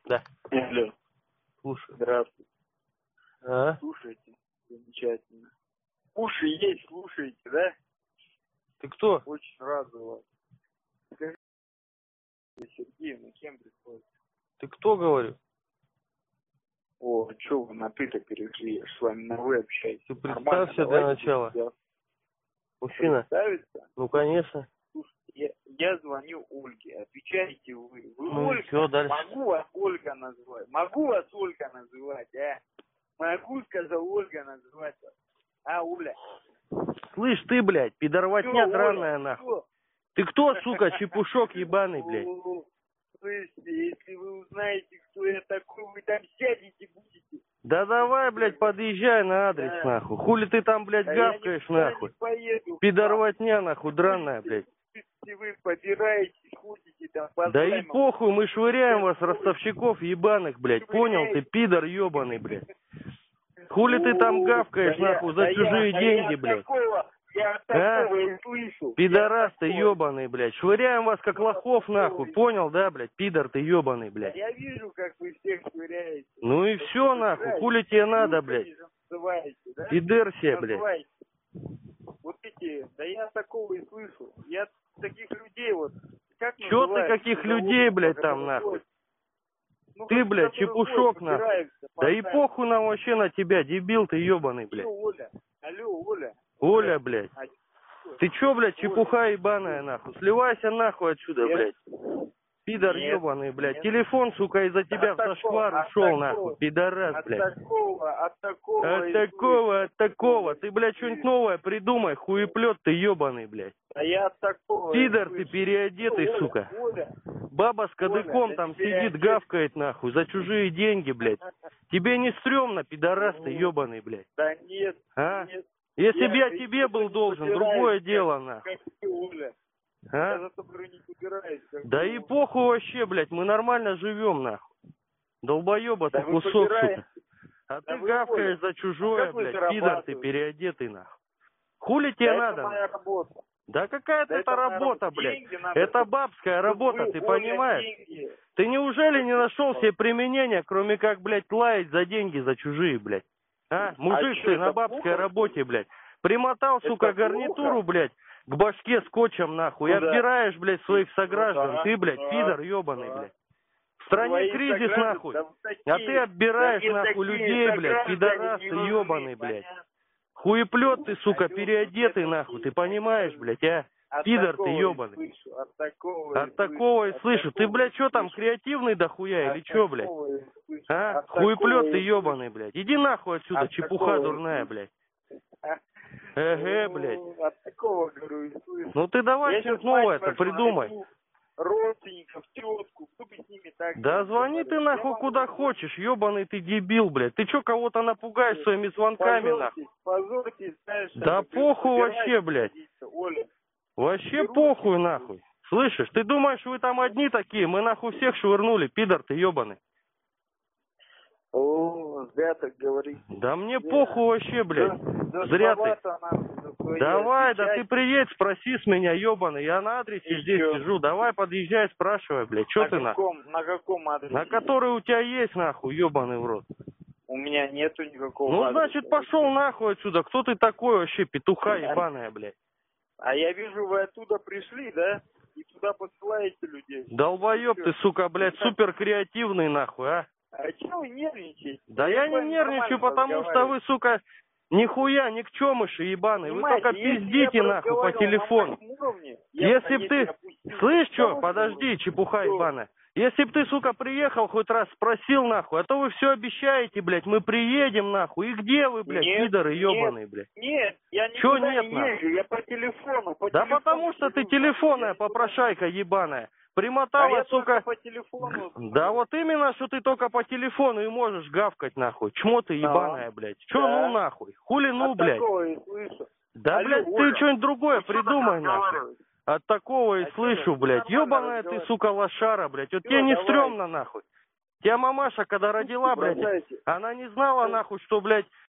Да. Алло. Слушай. Здравствуйте. А? Слушайте. Замечательно. Уши есть, слушаете, да? Ты кто? Очень рад за вас. Скажите, Сергеевна, кем приходит? Ты кто, говорю? О, что вы на ты-то перешли? Я ж с вами на вы общаюсь. Ты Нормально, представься для давайте начала. я Мужчина. представиться? Ну, конечно. Слушайте, я звоню Ольге. Отвечаете вы. Вы Ну и Ольга? всё, дальше. Могу вас Ольга называть? Могу вас Ольга называть, а? Могу, сказал Ольга, называть вас. А, Оля? Слышь, ты, блядь, пидорвотня Всё, драная, Оля, нахуй. всё. Ты кто, сука, чепушок ебаный, блядь? О, слышите, если вы узнаете, кто я такой, вы там сядете будете. Да давай, блядь, подъезжай на адрес, Да. нахуй. Хули ты там, блядь, Да гавкаешь, я никуда нахуй? не поеду. Пидорвотня, нахуй, драная, блядь. Если вы побираетесь, ходите там по Да и займам, похуй, мы швыряем вас, ростовщиков ебаных, блядь. Понял ты, пидор ебаный, блядь. Хули ты там гавкаешь, нахуй, за чужие деньги, блядь. Я такого и слышу. Пидорас ты ебаный, блядь. Швыряем вас как лохов, нахуй. Понял, да, блядь? Пидор ты ебаный, блядь. Я вижу, как вы всех швыряете. Ну и все, нахуй. Хули тебе надо, блядь? Да? Пидерсия, блядь. Называете. Вот эти, да я такого и слышу. Я таких людей вот, как Чё ты называют, каких людей, блядь, там, нахуй? Ну, Ты, блядь, чепушок, нахуй. Да и пахать. похуй нам вообще на тебя, дебил ты ебаный, блядь. Алло, Оля. Алло, Оля. Оля, блядь. А, Ты чё, блядь, Оля. чепуха ебаная, нахуй? Сливайся нахуй отсюда, Нет. блядь. Пидор Нет, ебаный, блядь. нет. Телефон, сука, из-за тебя в зашквар ушел, нахуй. Пидорас, блядь. От такого. От такого. Ты, блядь, что-нибудь новое придумай, хуеплет ты ебаный, блядь. А я от такого. Пидор ты переодетый, Оля, сука. Оля. Баба с кадыком Оля, там да сидит, гавкает, нахуй, за чужие деньги, блядь. Тебе не стрёмно, пидорас ты ебаный, блядь. Да нет, А? нет. Если б я тебе был должен, другое дело, нахуй. Как ты, Оля. А? Я за тобой не собираюсь. Да и похуй вообще, блядь, мы нормально живем, нахуй. Долбоеба ты Да вы кусок, собираетесь. сука. А Да ты вы, гавкаешь Оля, за чужое, как вы блядь, пидор ты зарабатываете? переодетый, нахуй. Хули тебе Да надо, это моя нахуй? работа. Да какая-то Да это это моя работа, работа. блядь. Деньги надо. Это бабская Вот работа, вы, ты Оля, понимаешь? деньги. Ты неужели не нашел себе применения, кроме как, блядь, лаять за деньги за чужие, блядь? А? Мужик что, ты на это бабской плохо? работе, блядь. Примотал, Это сука, плохо? гарнитуру, блядь, к башке скотчем, нахуй. И Ну да. обдираешь, блядь, своих сограждан. да, Ты, блядь, да, пидор ебаный, да. блядь. В стране Свои кризис, сограждан, нахуй. да вы такие, А ты отбираешь, да мне нахуй, такие людей, блядь, сограждане пидорас не ты нужны, ебаный, блядь. понятно? Хуеплет ты, сука, Алло, переодетый, вот нахуй. это Ты понимаешь, блядь, а? От Пидор ты такого и ебаный. слышу, от такого От такого и от слышу. Ты, такого блядь, и что там, слышу. креативный дохуя или что, блядь? Такого и слышу, А? от такого Хуеплет ты и ебаный, блядь. Иди нахуй отсюда, От чепуха такого и дурная, слышу. блядь. слышу. Эге, блядь. Ну, от такого, говорю, и слышу. Ну ты давай Я что-нибудь сейчас новое-то мать придумай. найду, родственников, тетку, кто бы с ними так... Да звони ты нахуй куда хочешь, ебаный ты дебил, блядь. Ты что, кого-то напугаешь своими звонками, нахуй? Позорьтесь, знаешь... Да похуй вообще, блядь. Оля. Вообще похуй, нахуй. Слышишь, ты думаешь, вы там одни такие? Мы нахуй всех швырнули, пидор ты ебаный. О, зря так говоришь. Да мне похуй вообще, блядь. Да, Зря ты. ты. Давай, да ты приедь, спроси с меня, ебаный. Я на адресе И здесь чё? сижу. Давай подъезжай, спрашивай, блядь. Че ты нахуй? На каком адресе? На который у тебя есть, нахуй, ебаный в рот. У меня нету никакого Ну, адреса. значит, пошел нахуй отсюда. Кто ты такой вообще, петуха ебаная, блядь? А я вижу, вы оттуда пришли, да? И туда посылаете людей. Долбоеб ты, сука, блядь, супер креативный, нахуй, а? А чего вы нервничаете? Да я не нервничаю, потому что вы, сука, нихуя, никчемыши ебаные. Вы только пиздите, нахуй, по телефону. Если б ты... Слышь, что? Подожди, чепуха ебаная. Если б ты, сука, приехал хоть раз, спросил, нахуй, а то вы все обещаете, блядь, мы приедем, нахуй. И где вы, блядь, пидоры ебаные, блядь? Нет, я Чё никуда нет, не нахуй? езжу, я по телефону. Да потому что ты телефонная попрошайка ебаная. Примотала, я сука... только по телефону. Да вот именно, что ты только по телефону и можешь гавкать, нахуй. Чмо ты ебаная, блядь. Чё Да. ну нахуй? Хули ну, От блядь? такого и слышу. Да, Алло, блядь, Оля, ты что-нибудь другое вы что придумай, так нахуй. разговариваете? От такого и А слышу, чё, блядь. нормально Ёбаная ты, разговариваете. сука, лошара, блядь. Вот Всё, тебе не давай. стрёмно, нахуй. Тебя мамаша, когда родила, блядь, бросайте. она не знала, нахуй, что, блядь,